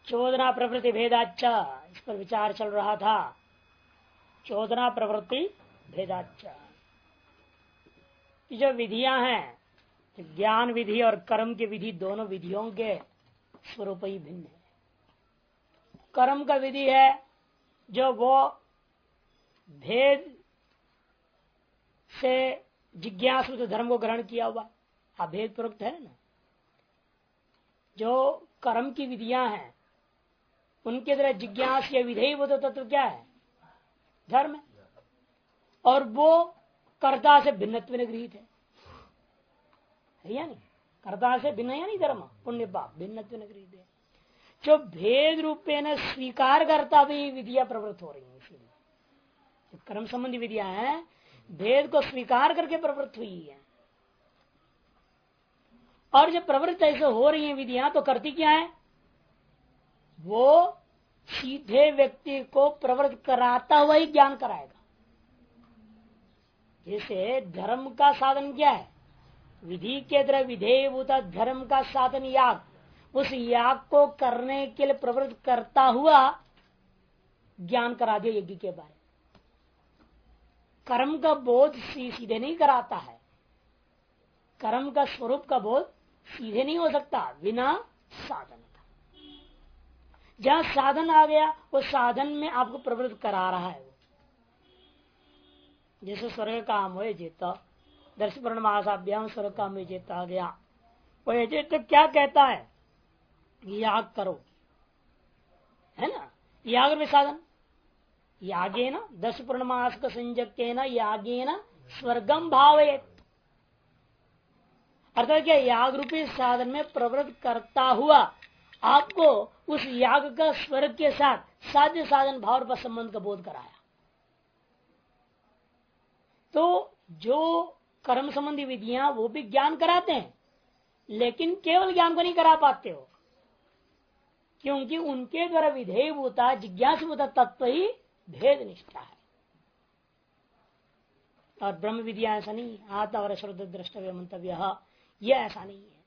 चोदना प्रवृत्ति भेदाच्च, इस पर विचार चल रहा था। चोदना प्रवृत्ति भेदाच्च, जो विधियां हैं, ज्ञान विधि और कर्म की विधि, दोनों विधियों के स्वरूप ही भिन्न है। कर्म का विधि है जो वो भेद से जिज्ञासु धर्म को ग्रहण किया हुआ, अभेद प्रोक्त है ना। जो कर्म की विधियां हैं उनके द्वारा जिज्ञास या विधेय वो तो तत्व क्या है? धर्म है। और वो कर्ता से भिन्नत्व गृहीत है या नहीं? कर्ता से भिन्न या नहीं? धर्म पुण्य पाप भिन्नत्व गृहीत है। जो भेद रूपे न स्वीकार करता भी विधियां प्रवृत्त हो रही है। इसीलिए कर्म संबंधी विधियां हैं, भेद को स्वीकार करके प्रवृत्त हुई है। और जब प्रवृत्त ऐसे हो रही है विधियां, तो करती क्या है? वो सीधे व्यक्ति को प्रवृत्त कराता हुआ ही ज्ञान कराएगा। जैसे धर्म का साधन क्या है? विधि के द्वारा विधेयभूता धर्म का साधन याग, उस याग को करने के लिए प्रवृत्त करता हुआ ज्ञान करा दिया यज्ञ के बारे में। कर्म का बोध सीधे नहीं कराता है। कर्म का स्वरूप का बोध सीधे नहीं हो सकता बिना साधन का। जहां साधन आ गया वो साधन में आपको प्रवृत्त करा रहा है। जैसे स्वर्ग काम हो चेत दर्श पूर्णमासाभ्याम स्वर्ग काम चेत आ गया, वो तो क्या कहता है? याग करो, है ना। याग में साधन यागे न दश पूर्णमास का संजक्य न यागे न स्वर्गम भावयेत, अर्थात क्या याग रूपी साधन में प्रवृत्त करता हुआ आपको उस याग का स्वर्ग के साथ साध्य साधन भाव पर संबंध का बोध कराया। तो जो कर्म संबंधी विधियां वो भी ज्ञान कराते हैं, लेकिन केवल ज्ञान को नहीं करा पाते हो, क्योंकि उनके द्वारा विधेयभूता जिज्ञासभूता तत्व ही भेद निष्ठा है। और ब्रह्म विद्या ऐसा नहीं, आत्मा और श्रद्धा द्रष्टव्य मंतव्य, यह ऐसा नहीं है।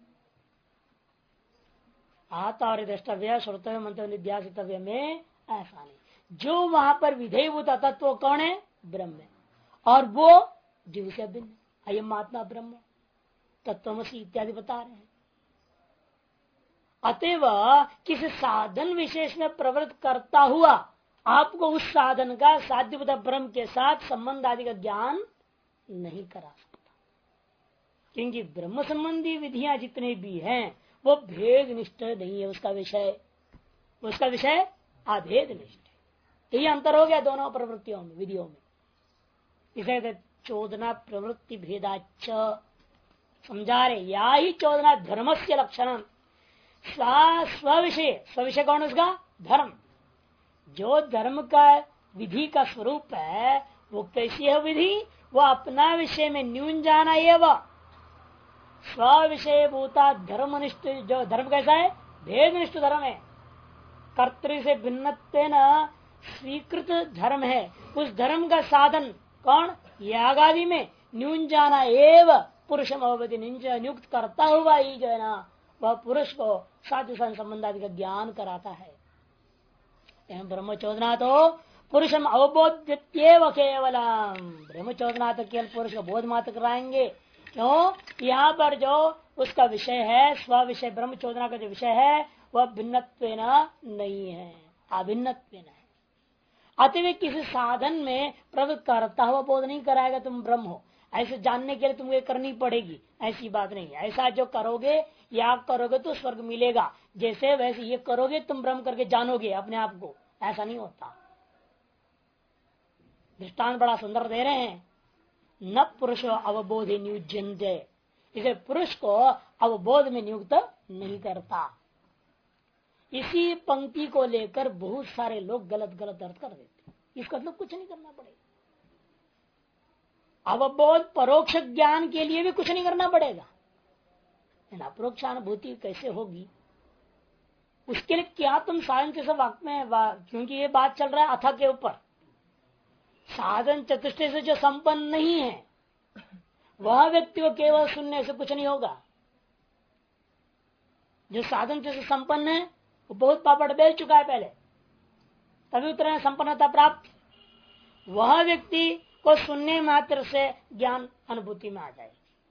आत्मा और द्रष्टव्य श्रोतव्य मंतव्य निध्यासितव्य में ऐसा नहीं। जो वहां पर विधेयभूता तत्व कौन है? ब्रह्म है। और वो जीव से भिन्न, अयम आत्मा ब्रह्म तत्वमसि इत्यादि बता रहे हैं। अतएव किसी साधन विशेष में प्रवृत्त करता हुआ आपको उस साधन का साध्यभूत ब्रह्म के साथ संबंध आदि का ज्ञान नहीं करा सकता, क्योंकि ब्रह्म संबंधी विधियां जितने भी हैं वो भेद निष्ठ नहीं है। उसका विषय अभेद निष्ठ है। यही अंतर हो गया दोनों प्रवृत्तियों में, विधियों में। इसे चोदना प्रवृत्ति भेदाच्च समझा रहे। या ही चोदना धर्म से लक्षण, स्विषय कौन? उसका धर्म। जो धर्म का विधि का स्वरूप है वो कैसी है विधि? वो अपना विषय में न्यून जाना एवं स्व विषय भूता धर्मनिष्ठ। जो धर्म कैसा है? भेदनिष्ठ धर्म है। कर्तृ से भिन्नत्वेन स्वीकृत धर्म है। उस धर्म का साधन कौन? याग आदि में न्यून जाना एवं पुरुषम अवधि नियुक्त करता हुआ ही जो है ना, वह पुरुष को साध्य संबंध आदि का ज्ञान कराता है। ब्रह्मचोदना तो पुरुषम अवबोध्यत्येव केवलम। ब्रह्मचोदना तो केवल पुरुष को बोध मात्र कराएंगे। क्यों? यहाँ पर जो उसका विषय है, स्व विषय ब्रह्मचोदना का जो विषय है वह भिन्नत्वेन नहीं है, अभिन्नत्वेन है। अतः किसी साधन में प्रवृत्त करता हुआ बोध नहीं कराएगा तुम ब्रह्म हो। ऐसे जानने के लिए तुमको करनी पड़ेगी, ऐसी बात नहीं है। ऐसा जो करोगे, याग करोगे तो स्वर्ग मिलेगा, जैसे वैसे ये करोगे तुम ब्रह्म करके जानोगे अपने आप को, ऐसा नहीं होता। दृष्टांत बड़ा सुंदर दे रहे हैं। न पुरुषो अवबोधे नियुज्यन्ते, इसे पुरुष को अवबोध में नियुक्त नहीं करता। इसी पंक्ति को लेकर बहुत सारे लोग गलत गलत अर्थ कर देते। इसका मतलब कुछ नहीं करना पड़ेगा। अवबोध परोक्ष ज्ञान के लिए भी कुछ नहीं करना पड़ेगा। अपरोक्षानुभूति कैसे होगी? उसके लिए क्या तुम साधन के सब वाक्य में क्योंकि ये बात चल रहा है अथा के ऊपर। साधन चतुष्टय से जो संपन्न नहीं है वह व्यक्ति को केवल सुनने से कुछ नहीं होगा। जो साधन से संपन्न है वो बहुत पापड़ बेल चुका है पहले, तभी उतना संपन्नता प्राप्त। वह व्यक्ति को सुनने मात्र से ज्ञान अनुभूति में आ जाएगी,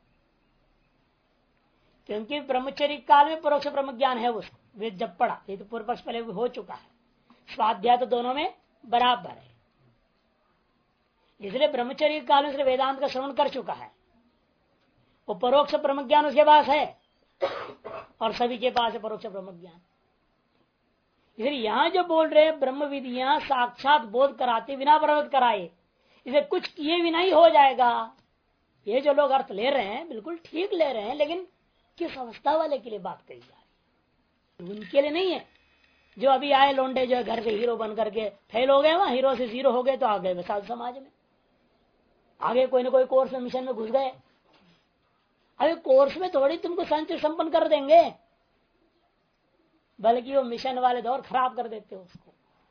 क्योंकि ब्रह्मचर्य काल में परोक्ष ब्रह्म ज्ञान है उसको, वे जब पढ़ा, ये तो पूर्व पक्ष पहले हो चुका है, स्वाध्याय तो दोनों में बराबर है, इसलिए ब्रह्मचर्य काल में वेदांत का श्रवण कर चुका है, वो परोक्ष ब्रह्म ज्ञान उसके पास है और सभी के पास है परोक्ष ब्रह्म ज्ञान। इसलिए यहां जो बोल रहे हैं ब्रह्म विधियां साक्षात बोध कराते बिना प्रवृत्त कराए, इसे कुछ किए बिना ही हो जाएगा, ये जो लोग अर्थ ले रहे हैं बिल्कुल ठीक ले रहे हैं, लेकिन किस अवस्था वाले के लिए बात कही जा रही है? उनके लिए नहीं है जो अभी आए लोंडे, जो घर के हीरो बन करके फेल हो गए, वहां हीरो से जीरो हो गए तो आ गए साधु समाज में, आगे कोई ना कोई कोर्स में मिशन में घुस गए। अभी कोर्स में थोड़ी तुमको संचय संपन्न कर देंगे, बल्कि वो मिशन वाले दौर खराब कर देते हो उसको।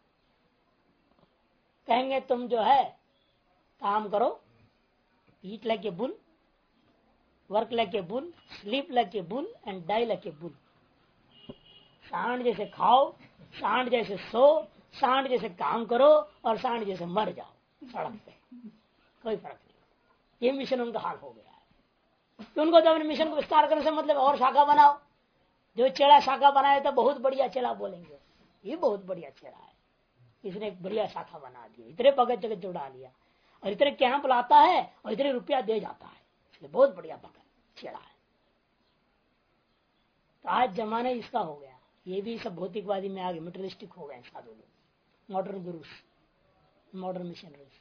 कहेंगे तुम जो है काम करो, eat like a bull, work like a bull, sleep like a bull and die like a bull. सांड जैसे खाओ, सांड जैसे सो, सांड जैसे काम करो और सांड जैसे मर जाओ सड़क पे, कोई फर्क नहीं। ये मिशन उनका हाल हो गया है। तो उनको तो अपने मिशन को विस्तार करने से मतलब और शाखा बनाओ, जो चेड़ा शाखा बनाए तो बहुत बढ़िया चेला बोलेंगे, ये बहुत बढ़िया चेड़ा है, इसने एक बढ़िया शाखा बना दी, इतने भगत जगत जुड़ा लिया और इतने कैंप लाता है और इतने रुपया दे जाता है, इसलिए बहुत बढ़िया भगत चेड़ा है। तो आज जमाना इसका हो गया, ये भी सब भौतिकवादी में आगे मटेरियलिस्टिक हो गए साधु लोग, मॉडर्न गुरुस, मॉडर्न मिशनरीज।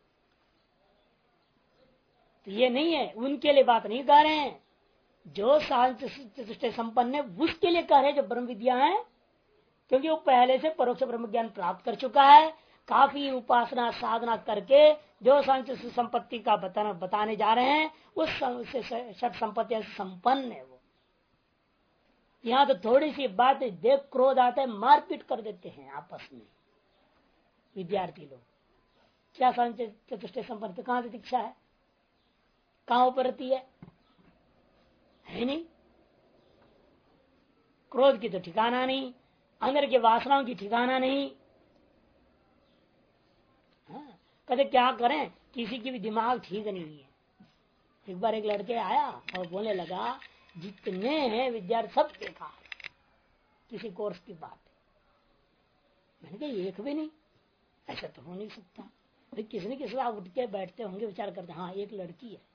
तो ये नहीं है, उनके लिए बात नहीं कर रहे हैं, जो सांख्य संपन्न है उसके लिए कह रहे जो ब्रह्म विद्या है, क्योंकि वो पहले से परोक्ष ब्रह्म ज्ञान प्राप्त कर चुका है, काफी उपासना साधना करके जो सांख्य संपत्ति का बताने जा रहे हैं उस षट संपत्ति संपन्न है वो। यहाँ तो थोड़ी सी बात देख क्रोध आता है, मारपीट कर देते हैं आपस में विद्यार्थी लोग। क्या सांख्य चतुष्टय संपत्ति कहाँ से दीक्षा है, कहाँ उपरती है नहीं। क्रोध की तो ठिकाना नहीं, अंदर के वासनाओं की ठिकाना नहीं। हाँ, कहते क्या करें, किसी की भी दिमाग ठीक नहीं है। एक बार एक लड़के आया और बोलने लगा जितने हैं विद्यार्थी सब देखा किसी कोर्स की बात है। मैंने कहा एक भी नहीं, ऐसा तो हो नहीं सकता। भाई किसी न किसी आप उठ के बैठते होंगे, विचार करते हाँ एक लड़की है।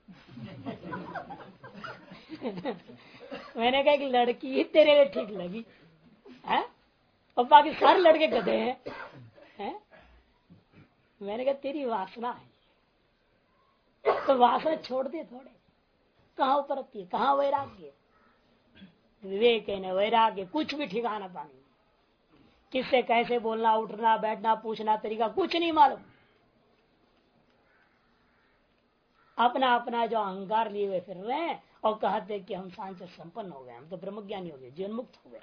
मैंने कहा एक लड़की ही तेरे लिए ठीक लगी है, और बाकी सारे लड़के गधे हैं। मैंने कहा तेरी वासना है, तो वासना छोड़ दे थोड़े, कहाँ उपरती है, कहाँ वैराग्य, विवेक है न वैराग्य, कुछ भी ठिकाना पानी, किससे कैसे बोलना, उठना बैठना पूछना तरीका कुछ नहीं मालूम। अपना अपना जो अहंकार लिए हुए फिर रहे हैं और कहते कि हम सांख्य संपन्न हो गए, हम तो ब्रह्मज्ञानी हो गए, जीवन मुक्त हो गया,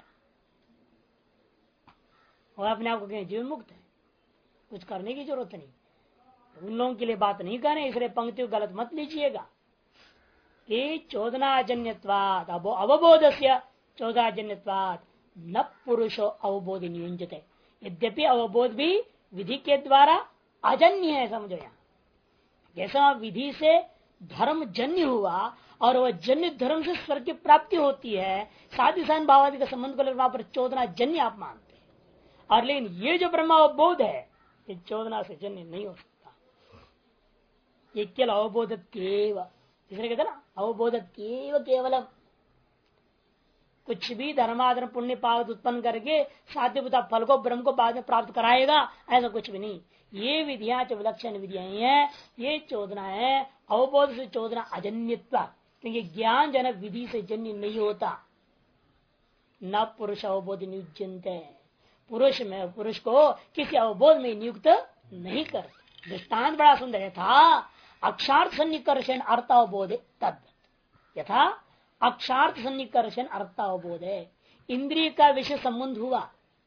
और अपने आप को कहें जीवन मुक्त है, कुछ करने की जरूरत नहीं। उन लोगों के लिए बात नहीं करें, इसलिए पंक्ति गलत मत लीजिएगा कि चोदनाजन्यवाद अवबोध से चोदनाजन्यवाद न पुरुषो अवबोध नियुंजते। यद्यपि अवबोध भी विधि के द्वारा अजन्य है, समझो यहाँ जैसा विधि से धर्म जन्य हुआ और वह जन्य धर्म से स्वर्ग की प्राप्ति होती है, साथ ही साथ भावादि का संबंध को लेकर वहां पर चोदना जन्य आप मानते हैं। और लेकिन ये जो ब्रह्मावबोध है ये चोदना से जन्य नहीं हो सकता, ये केवल अवबोध केवल, इसलिए कहते ना अवबोध केवलम। कुछ भी धर्माधर्म पुण्य पाप उत्पन्न करके साध्यभूता फल को ब्रह्म को बाद में प्राप्त कराएगा, ऐसा कुछ भी नहीं। ये विधियां जो विलक्षण विधियां हैं, ये चोदना है, अवबोध से चोदना अजन्यत्व, क्योंकि ज्ञान जनक विधि से जन्य नहीं होता। न पुरुष अवबोध नियुज्यन्ते, पुरुष को किसी अवबोध में नियुक्त नहीं कर। दृष्टांत बड़ा सुंदर है था, अक्षार्थ सन्निकर्षण अर्थावबोध तद, यथा अक्षार्थ सन्निकर्षण अर्थावबोध है, इंद्रिय का विषय संबंध हुआ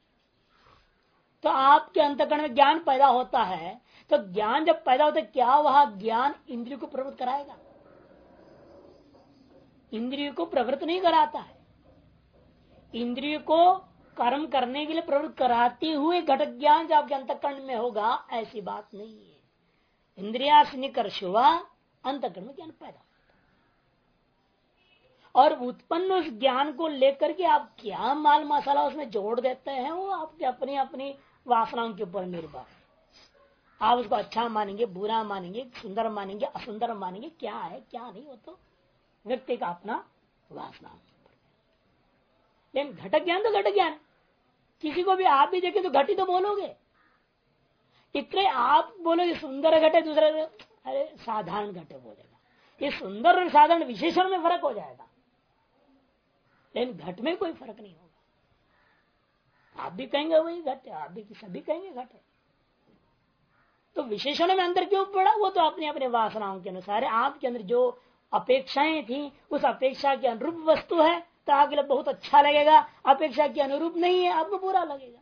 तो आपके अंतःकरण में ज्ञान पैदा होता है। तो ज्ञान जब पैदा होता है, क्या वह ज्ञान इंद्रिय को प्रवृत्त कराएगा? इंद्रिय को प्रवृत्त नहीं कराता है। इंद्रिय को कर्म करने के लिए प्रवृत्त कराते हुए घट ज्ञान जो आपके अंतःकरण में होगा, ऐसी बात नहीं है। इंद्रिया से निकर्ष हुआ, अंतःकरण में ज्ञान पैदा, और उत्पन्न उस ज्ञान को लेकर के आप क्या माल मसाला उसमें जोड़ देते हैं, वो आपके अपनी अपनी वासनाओं के ऊपर निर्भर है। आप उसको अच्छा मानेंगे, बुरा मानेंगे, सुंदर मानेंगे, असुंदर मानेंगे, क्या है क्या नहीं, वो तो व्यक्ति का अपना वासना के ऊपर। लेकिन घट ज्ञान तो घट ज्ञान है। किसी को भी आप भी देखे तो घट ही तो बोलोगे। इतने आप बोलोगे सुंदर घट है, दूसरा अरे साधारण घट है बोलेगा। ये सुंदर और साधारण विशेषण में फर्क हो जाएगा, लेकिन घट में कोई फर्क नहीं होगा। आप भी कहेंगे वही घट है, आप भी सभी कहेंगे घट है। तो विशेषण में अंदर क्यों पड़ा, वो तो अपने अपने वासनाओं के अनुसार है। आपके अंदर जो अपेक्षाएं थी, उस अपेक्षा के अनुरूप वस्तु है तो आपके लिए बहुत अच्छा लगेगा, अपेक्षा के अनुरूप नहीं है आपको बुरा लगेगा।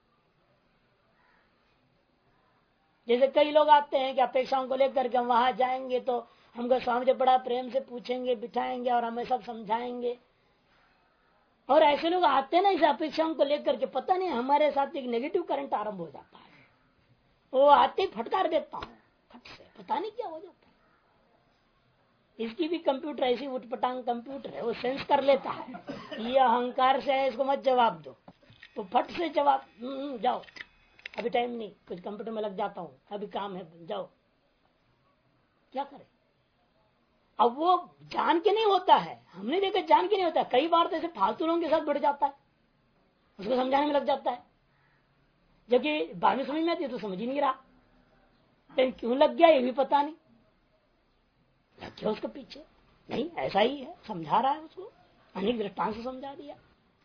जैसे कई लोग आते हैं कि अपेक्षाओं को लेकर के हम वहां जाएंगे तो हमको स्वामी जी बड़ा प्रेम से पूछेंगे, बिठाएंगे और हमें सब समझाएंगे। और ऐसे लोग आते हैं ना, इस अपेक्षाओं को लेकर के पता नहीं हमारे साथ एक नेगेटिव करंट आरंभ हो जाता है। वो आते ही फटकार देता हूँ फट से, पता नहीं क्या हो जाता है। इसकी भी कंप्यूटर ऐसी उठपटांग कंप्यूटर है, वो सेंस कर लेता है ये अहंकार से है, इसको मत जवाब दो, तो फट से जवाब जाओ, अभी टाइम नहीं, कुछ कंप्यूटर में लग जाता हूँ, अभी काम है, जाओ। क्या करे? अब वो जान के नहीं होता है, हमने देखा जान के नहीं होता है। कई बार तो ऐसे फालतू लोगों के साथ बढ़ जाता है, उसको समझाने में लग जाता है, जबकि बाद में समझ में आती है तो समझ ही नहीं रहा, लेकिन क्यों लग गया ये भी पता नहीं, लग गया उसके पीछे। नहीं ऐसा ही है, समझा रहा है उसको, अनेक दृष्टांत से समझा दिया।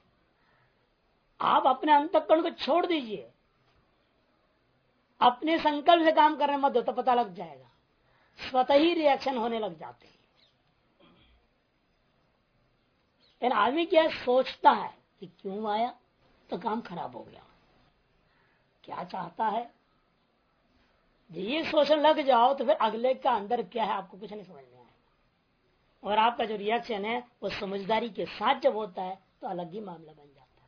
आप अपने अंतःकरण को छोड़ दीजिए, अपने संकल्प से काम करने मत दो, तो पता लग जाएगा, स्वतः ही रिएक्शन होने लग जाते हैं। लेकिन आदमी क्या सोचता है कि क्यों आया, तो काम खराब हो गया, क्या चाहता है, ये सोचने लग जाओ तो फिर अगले का अंदर क्या है आपको कुछ नहीं समझ में आएगा। और आपका जो रिएक्शन है वो समझदारी के साथ जब होता है तो अलग ही मामला बन जाता है।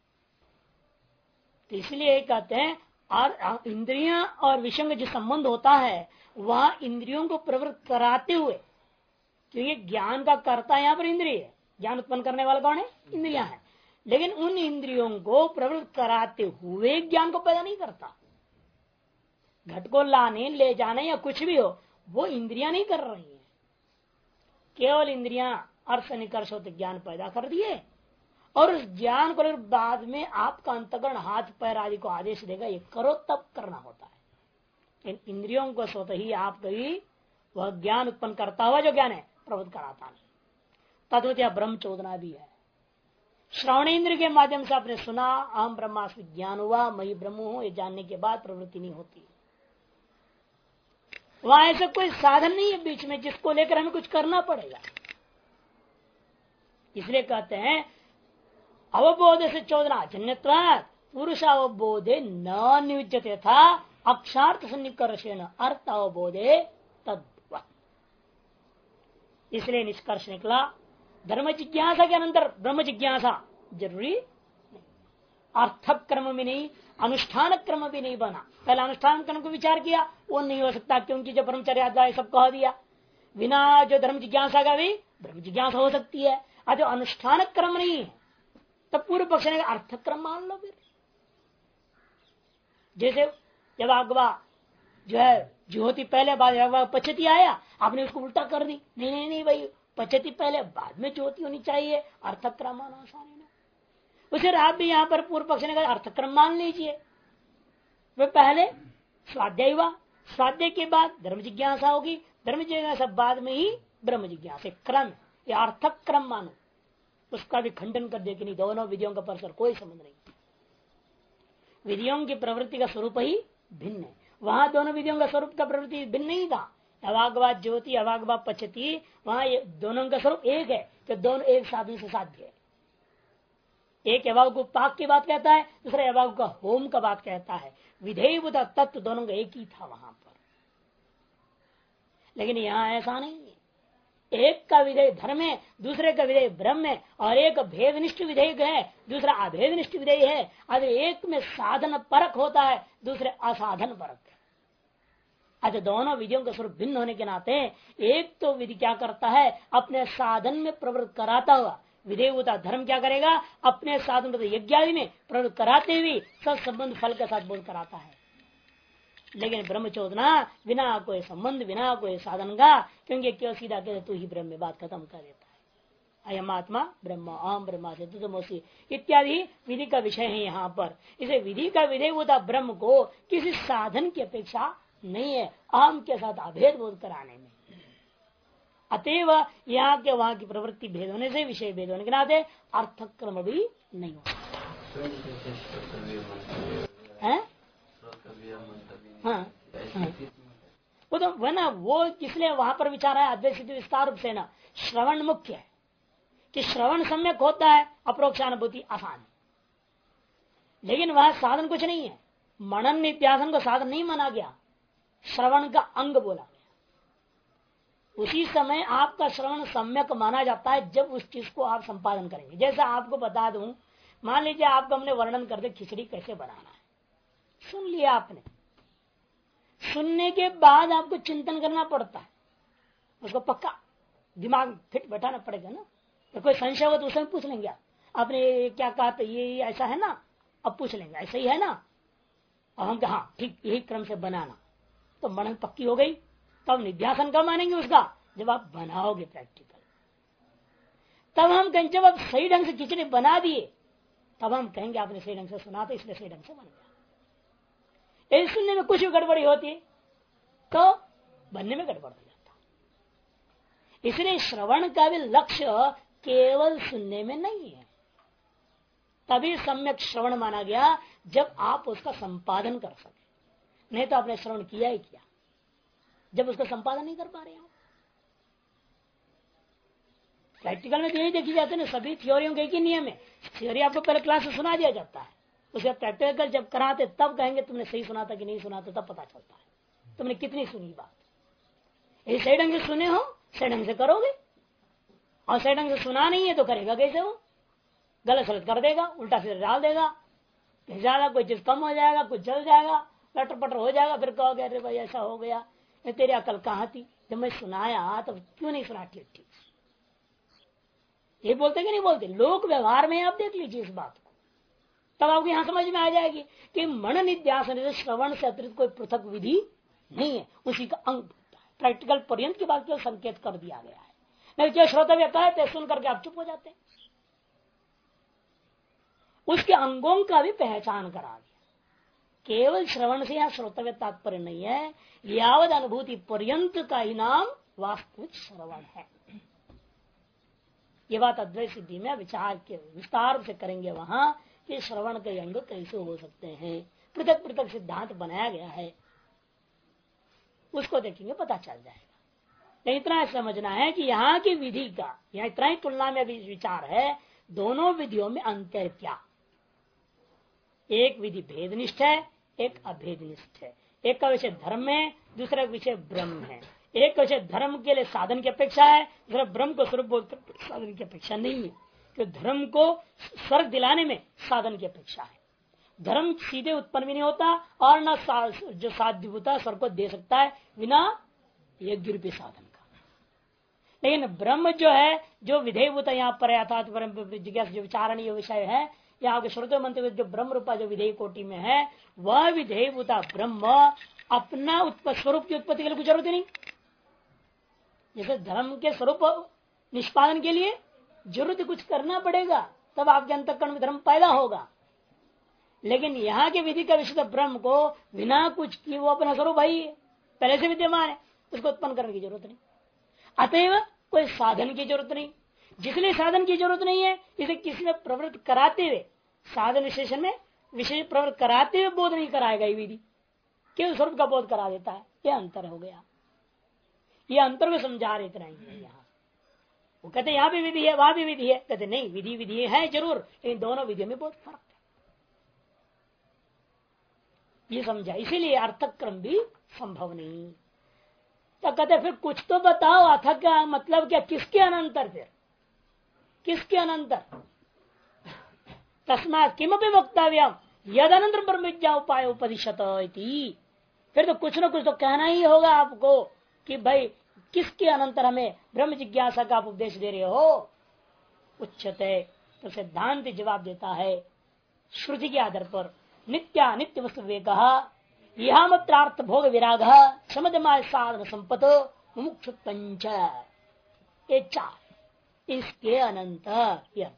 तो इसलिए कहते हैं, और इंद्रियां और विषयों का जो संबंध होता है वह इंद्रियों को प्रवृत्त कराते हुए, क्योंकि ज्ञान का कर्ता यहाँ पर इंद्रिय है, ज्ञान उत्पन्न करने वाला कौन है, इंद्रियां है। लेकिन उन इंद्रियों को प्रवृत्त कराते हुए ज्ञान को पैदा नहीं करता। घट को लाने ले जाने या कुछ भी हो, वो इंद्रियां नहीं कर रही है, केवल इंद्रियां अर्थ निकर्ष होते ज्ञान पैदा कर दिए, और उस ज्ञान को बाद में आपका अंतःकरण हाथ पैर आदि को आदेश देगा ये करो, तब करना होता है। इन इंद्रियों को स्वतः ही आप कभी वह ज्ञान उत्पन्न करता हुआ जो ज्ञान है प्रवृत्त कराता नहीं। तद्वत ब्रह्म चोदना भी है, श्रवण इंद्र के माध्यम से आपने सुना अहम ब्रह्मास्मि ज्ञान हुआ, मई ब्रह्म हूं, ये जानने के बाद प्रवृत्ति नहीं होती। वहां ऐसा कोई साधन नहीं है बीच में जिसको लेकर हमें कुछ करना पड़ेगा। इसलिए कहते हैं अवबोध से चोदना जन्यत्वात् पुरुष अवबोधे न नियुज्यते था अक्षार्थ सन्निकर्षेण अर्थ अवबोधे तद्वत्। इसलिए निष्कर्ष निकला धर्म जिज्ञासा के अनंतर ब्रह्म जिज्ञासा जरूरी, अर्थ क्रम में नहीं, अनुष्ठान क्रम भी नहीं बना। पहले अनुष्ठान क्रम को विचार किया, वो नहीं हो सकता क्योंकि जो ब्रह्मचर्य सब कह दिया, बिना जो धर्म जिज्ञासा का भी ब्रह्म जिज्ञासा हो सकती है। और जो अनुष्ठान क्रम नहीं है तब पूर्व पक्ष ने अर्थ क्रम मान लो। फिर जैसे जब अगवा जो है ज्योति पहले बाद पचती आया, आपने उसको उल्टा कर दी, नहीं नहीं नहीं भाई पचती पहले बाद में ज्योति होनी चाहिए, अर्थक्रम माना आसानी में। उसे आप भी यहाँ पर पूर्व पक्ष ने कहा अर्थक्रम मान लीजिए, वे पहले स्वाध्याय हुआ, स्वाध्याय के बाद धर्म जिज्ञासा होगी, धर्म जिज्ञासा बाद में ही ब्रह्म जिज्ञासा, क्रम या अर्थक्रम मानो। उसका भी खंडन कर दे कि नहीं, दोनों विधियों का परस्पर कोई संबंध नहीं, विधियों की प्रवृत्ति का स्वरूप ही भिन्न है। वहां दोनों विधियों का स्वरूप का प्रवृत्ति भिन्न नहीं था, अवागवाद ज्योति अवागवा पचती, वहां दोनों का स्वरूप एक है, तो दोनों एक साधन से साध्य है। एक अभाव को पाक की बात कहता है, दूसरा अभाव का होम का बात कहता है। विधेय बुद्ध तत्व दोनों का एक ही था वहां पर, लेकिन यहां ऐसा नहीं है। एक का विधेय धर्म है, दूसरे का विधेय ब्रह्म है, और एक भेदनिष्ठ विधेयक है, दूसरा अभेदनिष्ठ विधेय है। अरे एक में साधन परक होता है, दूसरे असाधन परक है। अच्छा, दोनों विधियों का स्वरूप भिन्न होने के नाते एक तो विधि क्या करता है, अपने साधन में प्रवृत्त कराता हुआ विधेय होता धर्म क्या करेगा, अपने साधन यज्ञ में प्रवृत्त कराते हुए सब संबंध फल के साथ बोध कराता है। लेकिन ब्रह्म चोदना बिना कोई संबंध, बिना कोई साधन का, क्योंकि क्यों सीधा कहते तू ही ब्रह्म में बात खत्म कर देता है। अयम आत्मा ब्रह्म अहम ब्रह्मास्मि तत्त्वमसि इत्यादि विधि का विषय है यहाँ पर। इसे विधि का विधेय होता ब्रह्म को किसी साधन की अपेक्षा नहीं है अहम के साथ अभेद बोध कराने में। अतएव यहाँ के वहां की प्रवृत्ति भेद होने से, विषय भेद होने के नाते अर्थक्रम भी नहीं होता है। हाँ, वो तो वह ना, वो इसलिए वहां पर विचार है अद्वैत सिद्ध विस्तार रूप से ना, श्रवण मुख्य है कि श्रवण सम्यक होता है, अप्रोक्षानुभूति आसान है। लेकिन वह साधन कुछ नहीं है, मनन निध्यासन को साधन नहीं माना गया, श्रवण का अंग बोला गया। उसी समय आपका श्रवण सम्यक माना जाता है जब उस चीज को आप संपादन करेंगे। जैसा आपको बता दूं, मान लीजिए आपको हमने वर्णन कर दे खिचड़ी कैसे बनाना है, सुन लिया आपने, सुनने के बाद आपको चिंतन करना पड़ता है, उसको पक्का दिमाग फिट बैठाना पड़ेगा ना। तो कोई संशय हो तो उसमें पूछ लेंगे आपने क्या कहा, तो ये ऐसा है ना, अब पूछ लेंगे ऐसा ही है ना, और हम कहा ठीक यही क्रम से बनाना, तो मनन पक्की हो गई। तब निध्यासन कब मानेंगे उसका, जब आप बनाओगे प्रैक्टिकल। तब हम कहेंगे जब आप सही ढंग से खिचड़ी बना दिए, तब हम कहेंगे आपने सही ढंग से सुना तो इसलिए सही ढंग से बन गया। यदि सुनने में कुछ भी गड़बड़ी होती तो बनने में गड़बड़ हो जाता। इसलिए श्रवण का भी लक्ष्य केवल सुनने में नहीं है, तभी सम्यक श्रवण माना गया जब आप उसका संपादन कर सके। नहीं तो आपने श्रवण किया ही किया जब उसका संपादन नहीं कर पा रहे हो। प्रैक्टिकल में तो यही देखी जाती है ना, सभी थ्योरियों के एक ही नियम है। थ्योरी आपको पहले क्लास में सुना दिया जाता है, उसके प्रैक्टिकल जब कराते तब कहेंगे तुमने सही सुना था कि नहीं सुना था, तब पता चलता है तुमने कितनी सुनी बात। यदि सही ढंग से सुने हो, सही ढंग से करोगे, और सही ढंग से सुना नहीं है तो करेगा कैसे हो, गलत सलत कर देगा, उल्टा सीधा डाल देगा, ज्यादा कोई चीज कम हो जाएगा, कुछ जल जाएगा, लटर पटर हो जाएगा, फिर कहोगे अरे भाई ऐसा हो गया, तेरी अकल कहाँ थी, जब मैं सुनाया तो क्यों नहीं सुना ठीक ठीक। ये बोलते कि नहीं बोलते, लोक व्यवहार में आप देख लीजिए इस बात को, तब आपको यहां समझ में आ जाएगी कि मन निध्यासन श्रवण से अतिरिक्त कोई पृथक विधि नहीं है, उसी का अंग होता है। प्रैक्टिकल पर्यंत की बात केवल संकेत कर दिया गया है, नहीं जो श्रोतव्य कहते सुन करके आप चुप हो जाते हैं। उसके अंगों का भी पहचान करा दिया। केवल श्रवण से यहां श्रोतव्य तात्पर्य नहीं है, यावत अनुभूति पर्यंत का ही नाम वास्तविक श्रवण है। ये बात अद्वैत सिद्धि में विचार के विस्तार से करेंगे वहां कि श्रवण के अंग कैसे हो सकते हैं, पृथक पृथक सिद्धांत बनाया गया है, उसको देखेंगे पता चल जाएगा। लेकिन इतना समझना है कि यहाँ की विधि का, यहाँ इतना ही तुलना में भी विचार है, दोनों विधियों में अंतर क्या। एक विधि भेदनिष्ठ है, एक अभेदनिष्ठ है। एक का विषय धर्म है, दूसरा विषय ब्रह्म है। एक का विषय धर्म के लिए साधन की अपेक्षा है, दूसरा ब्रह्म को स्वरूप बोलकर साधन की अपेक्षा नहीं है। तो धर्म को स्वर्ग दिलाने में साधन की अपेक्षा है। धर्म सीधे उत्पन्न भी नहीं होता, और न जो साध्य होता स्वर्ग को दे सकता है बिना यज्ञ रूपी साधन का। लेकिन ब्रह्म जो है, जो विधेय होता है यहाँ पर अर्थात जिज्ञासा जो विचारणीय विषय है, यहाँ के श्रोत मंत्र जो ब्रह्म रूपा जो विधेय कोटि में है, वह विधेय होता ब्रह्म अपना स्वरूप की उत्पत्ति के लिए कुछ जरूरत नहीं। जैसे धर्म के स्वरूप निष्पादन के लिए जरूरत कुछ करना पड़ेगा, तब आपके अंतःकरण में धर्म पैदा होगा। लेकिन यहाँ के विधि का विषय ब्रह्म को बिना कुछ किए वो अपना स्वरूप भाई पहले से विद्यमान है, उसको उत्पन्न करने की जरूरत नहीं। अतएव कोई साधन की जरूरत नहीं। जिसलिए साधन की जरूरत नहीं है, इसे किसी ने प्रवृत्त कराते हुए, साधन विशेषण में विशेष प्रवृत्त कराते हुए बोध नहीं कराएगा। ये विधि केवल स्वरूप का बोध करा देता है। यह अंतर हो गया, ये अंतर को समझा रहे इतना ही। यहाँ वो कहते यहाँ भी विधि है, वहां भी विधि है, कहते नहीं विधि विधि है जरूर, लेकिन दोनों विधियों में बहुत फर्क है। ये समझा, इसीलिए अर्थक्रम भी संभव नहीं। तो कहते फिर कुछ तो बताओ, अथ का मतलब क्या, किसके अनंतर, फिर किसके अनंतर? तस्मात् किमपि वक्तव्यम यद अनंतर ब्रह्म विद्या उपाय उपदिशत इति। फिर तो कुछ न कुछ तो कहना ही होगा आपको कि भाई किसके अनंतर हमें ब्रह्म जिज्ञासा का आप उपदेश दे रहे हो। उच्चते तो सिद्धांत जवाब देता है श्रुति के आधार पर, नित्या नित्य वस्तु विवेक, यह मात्रार्थ भोग विराग, समदमाय साधन संपत, मुमुक्षु पंच, ये चार, इसके अनंत यह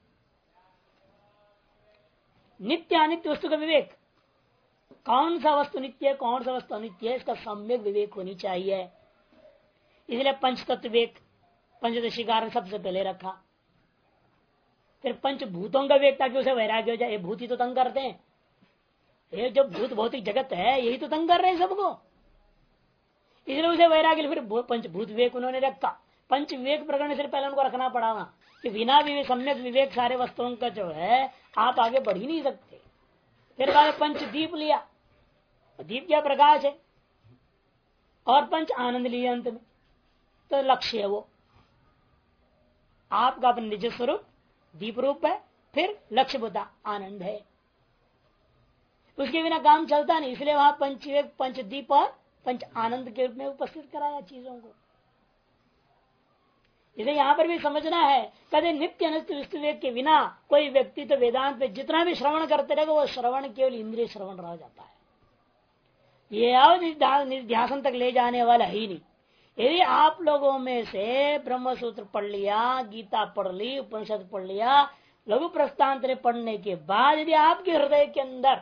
नित्य अनित्य वस्तु का विवेक। कौन सा वस्तु नित्य है, कौन सा वस्तु अनित्य है, इसका सम्यक विवेक होनी चाहिए। इसलिए पंच तत्व विवेक पंचदशी कारण सबसे पहले रखा। फिर पंचभूतों का विवेक, ताकि उसे वैराग्य हो जाए। ये भूत ही तो तंग करते हैं, ये जो भूत भौतिक जगत है यही तो तंग कर रहे हैं सबको, इसलिए उसे वैराग्य। फिर पंचभूत विवेक उन्होंने रखा। पंच विवेक प्रकरण से पहले उनको रखना पड़ा ना, कि बिना विवेक सम्यक विवेक सारे वस्तुओं का जो है आप आगे बढ़ ही नहीं सकते। फिर बाद पंच दीप लिया, दीप क्या प्रकाश है, और पंच आनंद लिया अंत में, तो लक्ष्य है वो आपका अपने निज स्वरूप दीप रूप है, फिर लक्ष्य बुद्धा आनंद है। उसके बिना काम चलता नहीं, इसलिए वहां पंच विवेक पंच दीप और पंच आनंद के रूप में उपस्थित कराया चीजों को। इसे यहाँ पर भी समझना है, कभी नित्य अनित्य विवेक के बिना कोई व्यक्ति तो वेदांत पे जितना भी श्रवण करते रहेगा वो श्रवण केवल इंद्रिय श्रवण रह जाता है, ये और निध्यासन तक ले जाने वाला ही नहीं। यदि आप लोगों में से ब्रह्म सूत्र पढ़ लिया, गीता पढ़ ली, उपनिषद पढ़ लिया, लघु प्रस्थांतरे पढ़ने के बाद यदि आपके हृदय के अंदर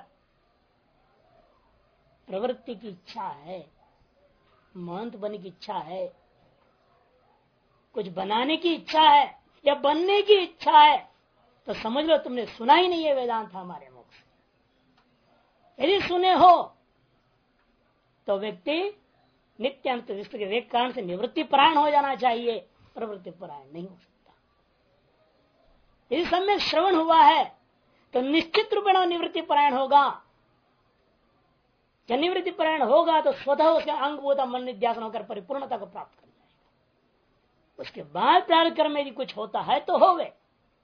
प्रवृत्ति की इच्छा है, महंत बनने की इच्छा है, कुछ बनाने की इच्छा है या बनने की इच्छा है, तो समझ लो तुमने सुना ही नहीं है वेदांत हमारे मुख से। यदि सुने हो तो व्यक्ति नित्यानंत विश्व के वेग कारण से निवृत्ति परायण हो जाना चाहिए, प्रवृत्ति परायण नहीं हो सकता। यदि सम्यक श्रवण हुआ है तो निश्चित रूप में निवृत्ति परायण होगा। जब निवृत्ति परायण होगा तो स्वतः उसका अंग बोधा मन निध्यासन होकर परिपूर्णता को प्राप्त कर जाएगा। उसके बाद प्रारंभ कर्म यदि कुछ होता है तो हो गए।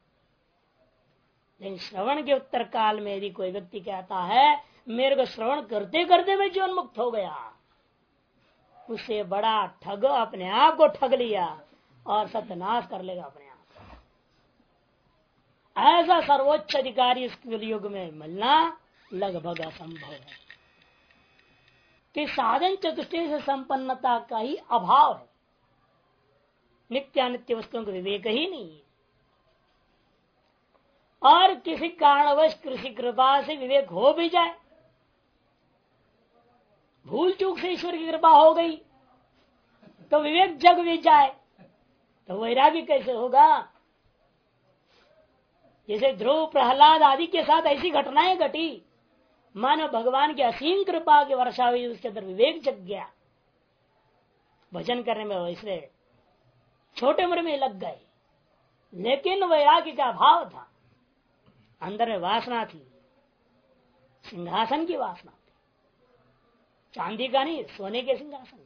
लेकिन श्रवण के उत्तर काल में यदि कोई व्यक्ति कहता है मेरे को श्रवण करते करते मैं जीवन मुक्त हो गया, उससे बड़ा ठग अपने आप को ठग लिया और सत्यानाश कर लेगा अपने आप। ऐसा सर्वोच्च अधिकारी इस युग में मिलना लगभग असंभव है, कि साधन चतुष्टय से संपन्नता का ही अभाव है, नित्यानित्य वस्तुओं का विवेक ही नहीं है। और किसी कारणवश कृषि कृपा से विवेक हो भी जाए, भूल चूक से ईश्वर की कृपा हो गई तो विवेक जग भी जाए तो वैराग्य कैसे होगा। जैसे ध्रुव प्रहलाद आदि के साथ ऐसी घटनाएं घटी, मानो भगवान की असीम कृपा की वर्षा हुई, उसके अंदर विवेक जग गया, भजन करने में वैसे छोटे उम्र में लग गए, लेकिन वैराग्य का अभाव था, अंदर में वासना थी, सिंहासन की वासना थी, चांदी का नहीं सोने के सिंहासन।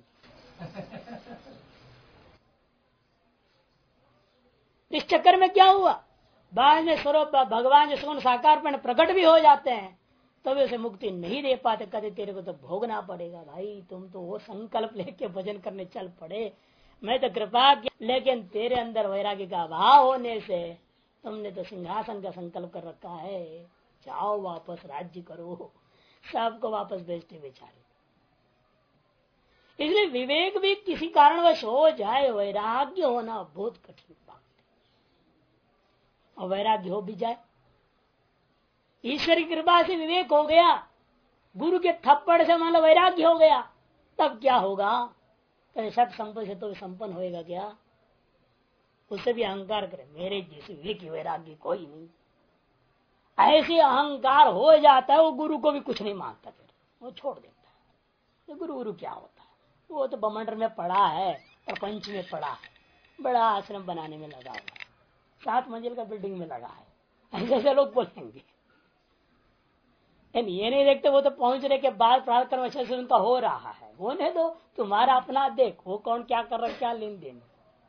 इस चक्कर में क्या हुआ, बाद में स्वरूप भगवान जो साकार पर प्रकट भी हो जाते हैं तो भी उसे मुक्ति नहीं दे पाते। कहते तेरे को तो भोगना पड़ेगा भाई, तुम तो वो संकल्प लेके भजन करने चल पड़े, मैं तो कृपा किया, लेकिन तेरे अंदर वैराग्य का अभाव होने से तुमने तो सिंहासन का संकल्प कर रखा है, जाओ वापस राज्य करो, सबको वापस भेजते बेचारे। इसलिए विवेक भी किसी कारणवश हो जाए, वैराग्य होना बहुत कठिन बात है। और वैराग्य हो भी जाए, ईश्वर की कृपा से विवेक हो गया, गुरु के थप्पड़ से मान लो वैराग्य हो गया, तब क्या होगा, कहीं सत संपन्न से तो संपन्न होएगा क्या, उससे भी अहंकार करे मेरे जैसे विवेक वैराग्य कोई नहीं। ऐसे अहंकार हो जाता है वो गुरु को भी कुछ नहीं मानता, फिर वो छोड़ देता है। तो गुरु क्या होता है, वो तो बमंडर में पड़ा है और पंच में पड़ा है, बड़ा आश्रम बनाने में लगा हुआ है, 7 मंजिल का बिल्डिंग में लगा है, ऐसे लोग बोलेंगे। ये नहीं देखते वो तो पहुंचने के बाद प्रार्थना कर्म अच्छे से उनका हो रहा है, होने दो, तुम्हारा अपना देख, वो कौन क्या कर रहा, क्या लेन देन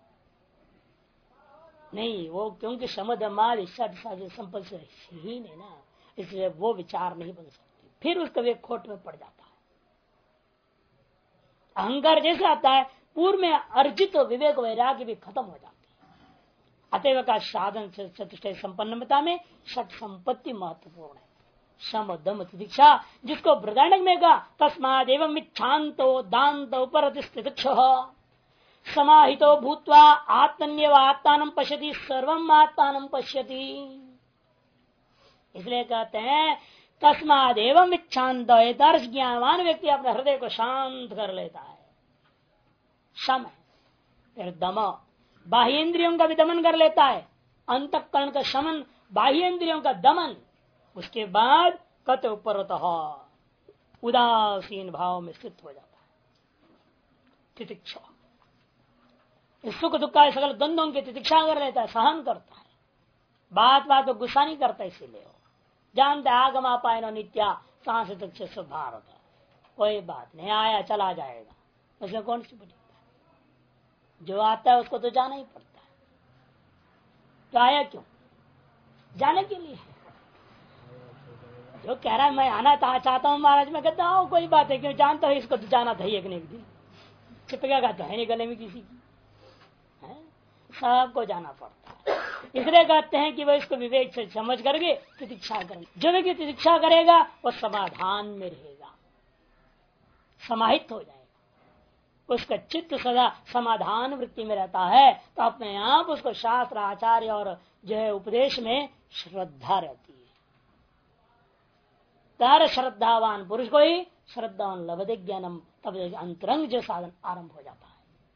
नहीं, वो क्योंकि शमदमाद संपत्ति से हीन है ना, इसलिए वो विचार नहीं बन सकती, फिर उसका वे खोट में पड़ जाता है। अहंकार जैसे आता है पूर्व में अर्जित विवेक वैराग्य भी खत्म हो जाती है। अतएव का साधन चतुष्टय संपन्नता में षट संपत्ति महत्वपूर्ण है। शम दम तितिक्षा, जिसको बृहदारण्यक में कहा तस्माद एवं इच्छांतो दांत उपरतिस्थितिक्ष समाहितो भूत्वा आत्मन्यव आत्मानं पश्यति सर्वम आत्मानं पश्यति। इसलिए कहते हैं तस्माद एवं इच्छांत, ज्ञानवान व्यक्ति अपने हृदय को शांत कर लेता है। शम फिर दम, बाह्य इंद्रियों का भी दमन कर लेता है, अंतःकरण का शमन, बाह्य इंद्रियों का दमन, उसके बाद कत उपरतः उदासीन भाव में स्थित हो जाता है। तितिक्षा, सुख दुख का सकल द्वंद्वों की तितिक्षा कर लेता है, सहन करता है, बात बात तो गुस्सा नहीं करता, इसीलिए वो जानते आगम आपायन नित्या सांस भारत, कोई बात नहीं, आया चला जाएगा, उसमें कौन सी बड़ी, जो आता है उसको तो जाना ही पड़ता है। तो आया क्यों? जाने के लिए। जो कह रहा है मैं आना चाहता हूँ महाराज, मैं कहता हूँ कोई बात है, क्यों जानता हूँ इसको तो जाना था एक दिन, छिपकेगा तो है नहीं गले में किसी की, सबको जाना पड़ता है। इसलिए कहते हैं कि वह इसको विवेक से समझ करके तितिक्षा करें। जो व्यक्ति तितिक्षा करेगा वह समाधान में रहेगा, समाहित हो जाएगा, उसका चित्त सदा समाधान वृत्ति में रहता है, तो अपने आप उसको शास्त्र आचार्य और जो है उपदेश में श्रद्धा रहती है। तर श्रद्धावान पुरुष को ही श्रद्धावान लभते ज्ञानम, तब अंतरंग जो साधन आरंभ हो जाता है।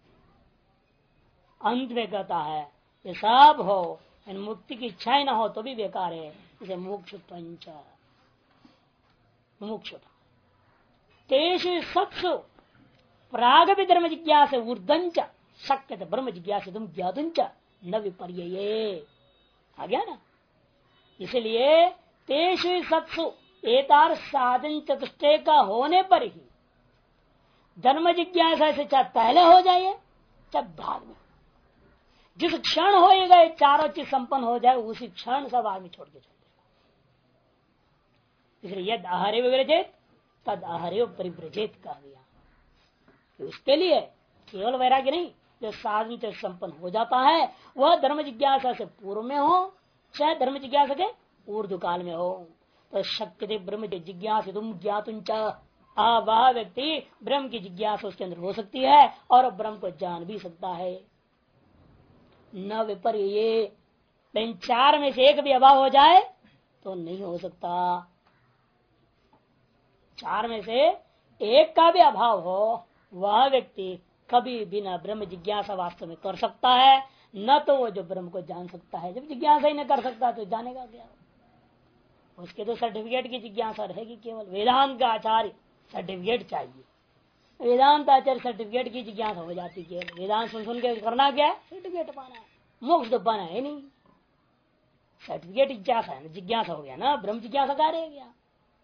अंत में कहता है ये सब हो, मुक्ति की इच्छा ही ना हो तो भी बेकार है, इसे मोक्ष पंच मुमुक्षुता तेषु सत्सु प्राग भी धर्म जिज्ञास ऊर्धंच शक्य ब्रह्म जिज्ञास तुम ज्ञातुंच न विपर्य, आ गया ना। इसलिए तेषु सत्सु एतार साधन चतुष्टय का होने पर ही धर्म जिज्ञासा से चाहे पहले हो जाए चाहे बाद में, जिस क्षण होएगा ये चारों चीज संपन्न हो जाए उसी क्षण सब आदमी छोड़ के चल देगा। इसलिए यद आहारे विव्रजेत तद आहारे परिव्रजेत कहा गया। तो उसके लिए केवल वैराग्य नहीं, जो साधन से संपन्न हो जाता है वह धर्म जिज्ञासा से पूर्व में हो चाहे धर्म जिज्ञासा के ऊर्ध्व काल में हो, तो शक्य ब्रह्म जिज्ञास तुम ज्ञातुंच, वह व्यक्ति ब्रह्म की जिज्ञासा उसके अंदर हो सकती है और ब्रह्म को जान भी सकता है। न विपर्य, लेकिन चार में से एक भी अभाव हो जाए तो नहीं हो सकता। चार में से एक का भी अभाव हो, वह व्यक्ति कभी बिना ब्रह्म जिज्ञासा वास्तव में कर सकता है, न तो वो जो ब्रह्म को जान सकता है। जब जिज्ञासा ही न कर सकता तो जानेगा क्या? उसके तो सर्टिफिकेट की जिज्ञासा रहेगी, केवल वेदांत का आचार्य सर्टिफिकेट चाहिए, वेदांत आचार्य सर्टिफिकेट की जिज्ञासा हो जाती है। वेदांत सुन के करना क्या है? सर्टिफिकेट पाना है, मोक्ष तो पाना है नहीं, सर्टिफिकेट जिज्ञासा है, जिज्ञासा हो गया ना, ब्रह्म जिज्ञासा का रह गया।